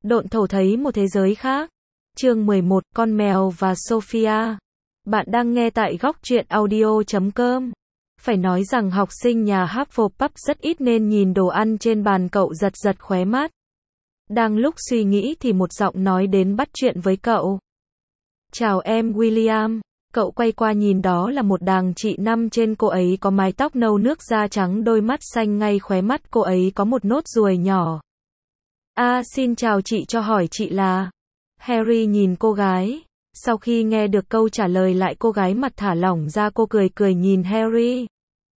Độn thổ thấy một thế giới khác. Chương 11, con mèo và Sophia. Bạn đang nghe tại góc truyện audio.com. Phải nói rằng học sinh nhà Hufflepuff rất ít nên nhìn đồ ăn trên bàn cậu giật giật khóe mắt. Đang lúc suy nghĩ thì một giọng nói đến bắt chuyện với cậu. Chào em William. Cậu quay qua nhìn đó là một đàng chị năm trên, cô ấy có mái tóc nâu nước, da trắng, đôi mắt xanh, ngay khóe mắt cô ấy có một nốt ruồi nhỏ. Xin chào chị, cho hỏi chị là... Harry nhìn cô gái. Sau khi nghe được câu trả lời lại, cô gái mặt thả lỏng ra, cô cười cười nhìn Harry.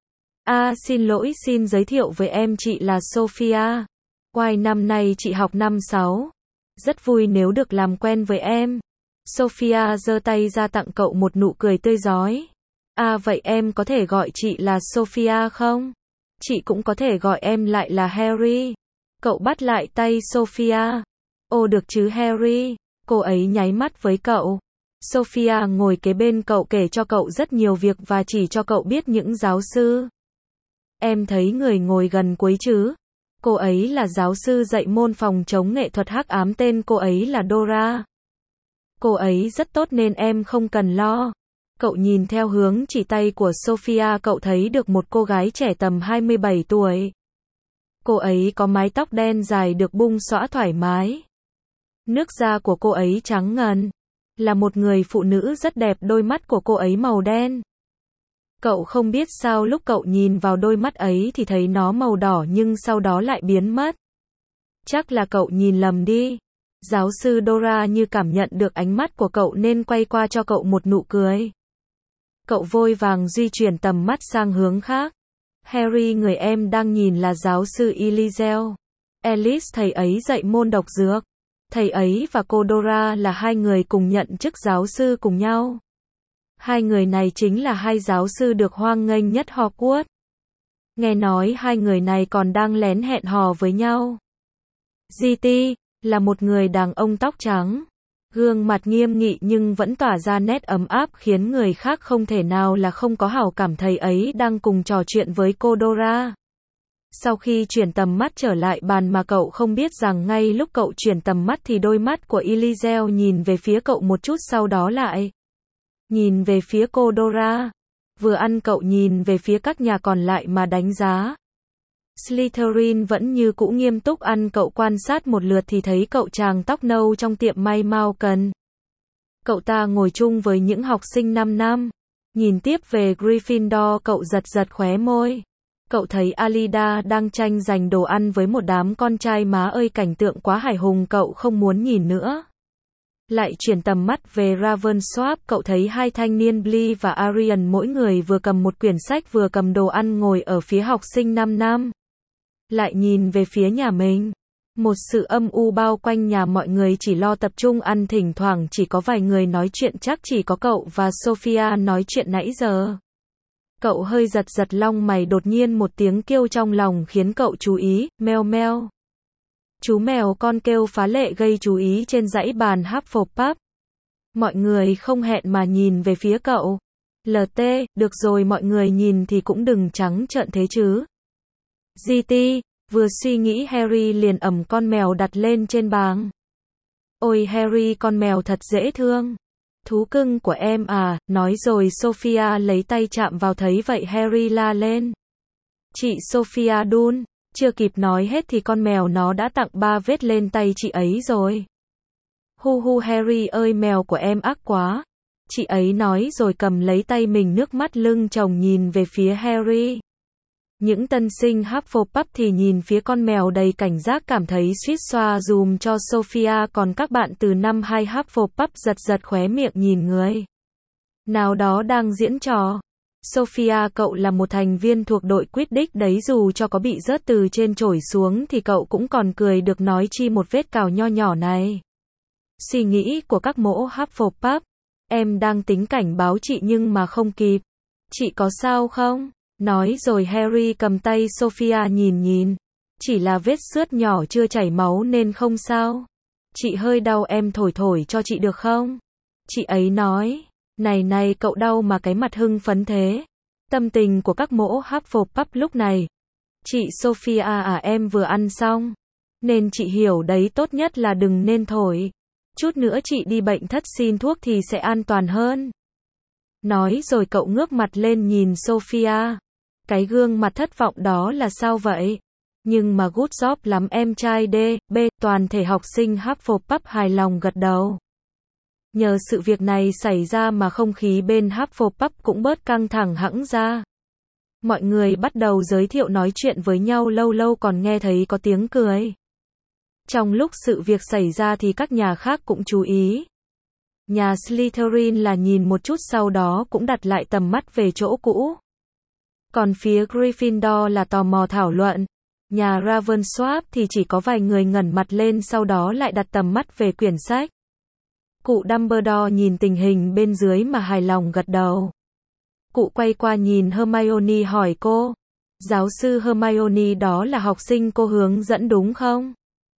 Xin lỗi, xin giới thiệu với em, chị là Sophia. Năm nay chị học năm 6. Rất vui nếu được làm quen với em. Sophia giơ tay ra tặng cậu một nụ cười tươi rói. Vậy em có thể gọi chị là Sophia không? Chị cũng có thể gọi em lại là Harry. Cậu bắt lại tay Sophia. Được chứ Harry. Cô ấy nháy mắt với cậu. Sophia ngồi kế bên cậu, kể cho cậu rất nhiều việc và chỉ cho cậu biết những giáo sư. Em thấy người ngồi gần cuối chứ? Cô ấy là giáo sư dạy môn phòng chống nghệ thuật hắc ám, tên cô ấy là Dora. Cô ấy rất tốt nên em không cần lo. Cậu nhìn theo hướng chỉ tay của Sophia, cậu thấy được một cô gái trẻ tầm 27 tuổi. Cô ấy có mái tóc đen dài được bung xõa thoải mái. Nước da của cô ấy trắng ngần. Là một người phụ nữ rất đẹp, đôi mắt của cô ấy màu đen. Cậu không biết sao lúc cậu nhìn vào đôi mắt ấy thì thấy nó màu đỏ nhưng sau đó lại biến mất. Chắc là cậu nhìn lầm đi. Giáo sư Dora như cảm nhận được ánh mắt của cậu nên quay qua cho cậu một nụ cười. Cậu vội vàng di chuyển tầm mắt sang hướng khác. Harry, người em đang nhìn là giáo sư Ellis, thầy ấy dạy môn độc dược. Thầy ấy và cô Dora là hai người cùng nhận chức giáo sư cùng nhau. Hai người này chính là hai giáo sư được hoan nghênh nhất Hogwarts. Nghe nói hai người này còn đang lén hẹn hò với nhau. GT là một người đàn ông tóc trắng, gương mặt nghiêm nghị nhưng vẫn tỏa ra nét ấm áp khiến người khác không thể nào là không có hảo cảm. Thầy ấy đang cùng trò chuyện với cô Dora. Sau khi chuyển tầm mắt trở lại bàn mà cậu không biết rằng ngay lúc cậu chuyển tầm mắt thì đôi mắt của Ellis nhìn về phía cậu một chút, sau đó lại nhìn về phía cô Dora. Vừa ăn cậu nhìn về phía các nhà còn lại mà đánh giá. Slytherin vẫn như cũ nghiêm túc ăn, cậu quan sát một lượt thì thấy cậu chàng tóc nâu trong tiệm may Malcolm. Cậu ta ngồi chung với những học sinh 5 năm. Nhìn tiếp về Gryffindor, cậu giật giật khóe môi. Cậu thấy Alida đang tranh giành đồ ăn với một đám con trai, má ơi cảnh tượng quá hài hùng, cậu không muốn nhìn nữa. Lại chuyển tầm mắt về Ravensworth, cậu thấy hai thanh niên Blee và Arian, mỗi người vừa cầm một quyển sách vừa cầm đồ ăn, ngồi ở phía học sinh 5 năm. Lại nhìn về phía nhà mình. Một sự âm u bao quanh nhà, mọi người chỉ lo tập trung ăn, thỉnh thoảng chỉ có vài người nói chuyện, chắc chỉ có cậu và Sophia nói chuyện nãy giờ. Cậu hơi giật giật lông mày, đột nhiên một tiếng kêu trong lòng khiến cậu chú ý, meo meo. Chú mèo con kêu phá lệ gây chú ý trên dãy bàn Hufflepuff. Mọi người không hẹn mà nhìn về phía cậu. LT, được rồi, mọi người nhìn thì cũng đừng trắng trợn thế chứ. GT, vừa suy nghĩ Harry liền ẵm con mèo đặt lên trên bàn. Ôi Harry, con mèo thật dễ thương. Thú cưng của em à, nói rồi Sophia lấy tay chạm vào, thấy vậy Harry la lên. Chị Sophia đun, chưa kịp nói hết thì con mèo nó đã tặng 3 vết lên tay chị ấy rồi. Hu hu Harry ơi, mèo của em ác quá. Chị ấy nói rồi cầm lấy tay mình, nước mắt lưng tròng nhìn về phía Harry. Những tân sinh Hufflepuff thì nhìn phía con mèo đầy cảnh giác, cảm thấy suýt xoa dùm cho Sophia, còn các bạn từ năm 2 Hufflepuff giật giật khóe miệng nhìn người nào đó đang diễn trò. Sophia, cậu là một thành viên thuộc đội Quidditch đấy, dù cho có bị rớt từ trên chổi xuống thì cậu cũng còn cười được, nói chi một vết cào nho nhỏ này. Suy nghĩ của các mỗ Hufflepuff. Em đang tính cảnh báo chị nhưng mà không kịp. Chị có sao không? Nói rồi Harry cầm tay Sophia nhìn. Chỉ là vết xước nhỏ chưa chảy máu nên không sao. Chị hơi đau, em thổi cho chị được không? Chị ấy nói. Này cậu đau mà cái mặt hưng phấn thế. Tâm tình của các mỗ Hufflepuff lúc này. Chị Sophia à, em vừa ăn xong. Nên chị hiểu đấy, tốt nhất là đừng nên thổi. Chút nữa chị đi bệnh thất xin thuốc thì sẽ an toàn hơn. Nói rồi cậu ngước mặt lên nhìn Sophia. Cái gương mặt thất vọng đó là sao vậy? Nhưng mà good job lắm em trai D, B, toàn thể học sinh Hufflepuff hài lòng gật đầu. Nhờ sự việc này xảy ra mà không khí bên Hufflepuff cũng bớt căng thẳng hẳn ra. Mọi người bắt đầu giới thiệu nói chuyện với nhau, lâu lâu còn nghe thấy có tiếng cười. Trong lúc sự việc xảy ra thì các nhà khác cũng chú ý. Nhà Slytherin là nhìn một chút sau đó cũng đặt lại tầm mắt về chỗ cũ. Còn phía Gryffindor là tò mò thảo luận. Nhà Ravensworth thì chỉ có vài người ngẩng mặt lên sau đó lại đặt tầm mắt về quyển sách. Cụ Dumbledore nhìn tình hình bên dưới mà hài lòng gật đầu. Cụ quay qua nhìn Hermione hỏi cô. Giáo sư Hermione, đó là học sinh cô hướng dẫn đúng không?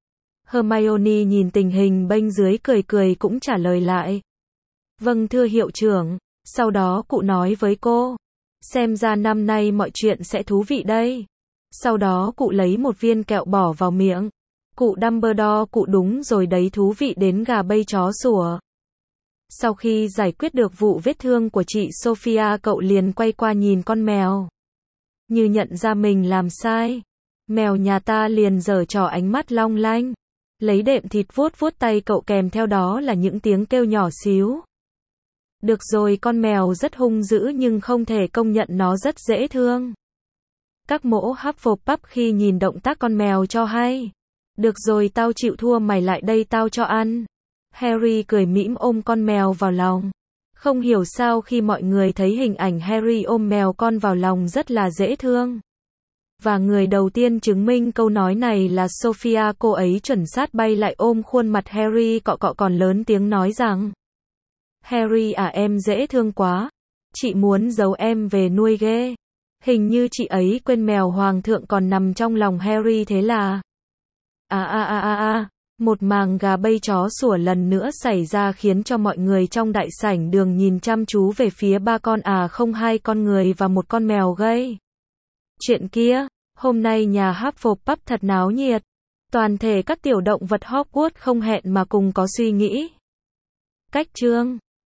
Hermione nhìn tình hình bên dưới cười cười cũng trả lời lại. Vâng thưa hiệu trưởng. Sau đó cụ nói với cô. Xem ra năm nay mọi chuyện sẽ thú vị đây. Sau đó cụ lấy một viên kẹo bỏ vào miệng. Cụ Dumbledore, cụ đúng rồi đấy, thú vị đến gà bay chó sủa. Sau khi giải quyết được vụ vết thương của chị Sophia, cậu liền quay qua nhìn con mèo. Như nhận ra mình làm sai. Mèo nhà ta liền giở trò ánh mắt long lanh. Lấy đệm thịt vuốt vuốt tay cậu, kèm theo đó là những tiếng kêu nhỏ xíu. Được rồi, con mèo rất hung dữ nhưng không thể công nhận nó rất dễ thương. Các mỗ Hufflepuff khi nhìn động tác con mèo cho hay. Được rồi, tao chịu thua, mày lại đây tao cho ăn. Harry cười mỉm ôm con mèo vào lòng. Không hiểu sao khi mọi người thấy hình ảnh Harry ôm mèo con vào lòng rất là dễ thương. Và người đầu tiên chứng minh câu nói này là Sophia, cô ấy chuẩn xác bay lại ôm khuôn mặt Harry cọ cọ còn lớn tiếng nói rằng: Harry à, em dễ thương quá. Chị muốn giấu em về nuôi ghê. Hình như chị ấy quên mèo hoàng thượng còn nằm trong lòng Harry, thế là... Một màn gà bay chó sủa lần nữa xảy ra khiến cho mọi người trong đại sảnh đường nhìn chăm chú về phía ba con không, hai con người và một con mèo gây chuyện kia. Hôm nay nhà Hufflepuff thật náo nhiệt. Toàn thể các tiểu động vật Hogwarts không hẹn mà cùng có suy nghĩ. Cách chương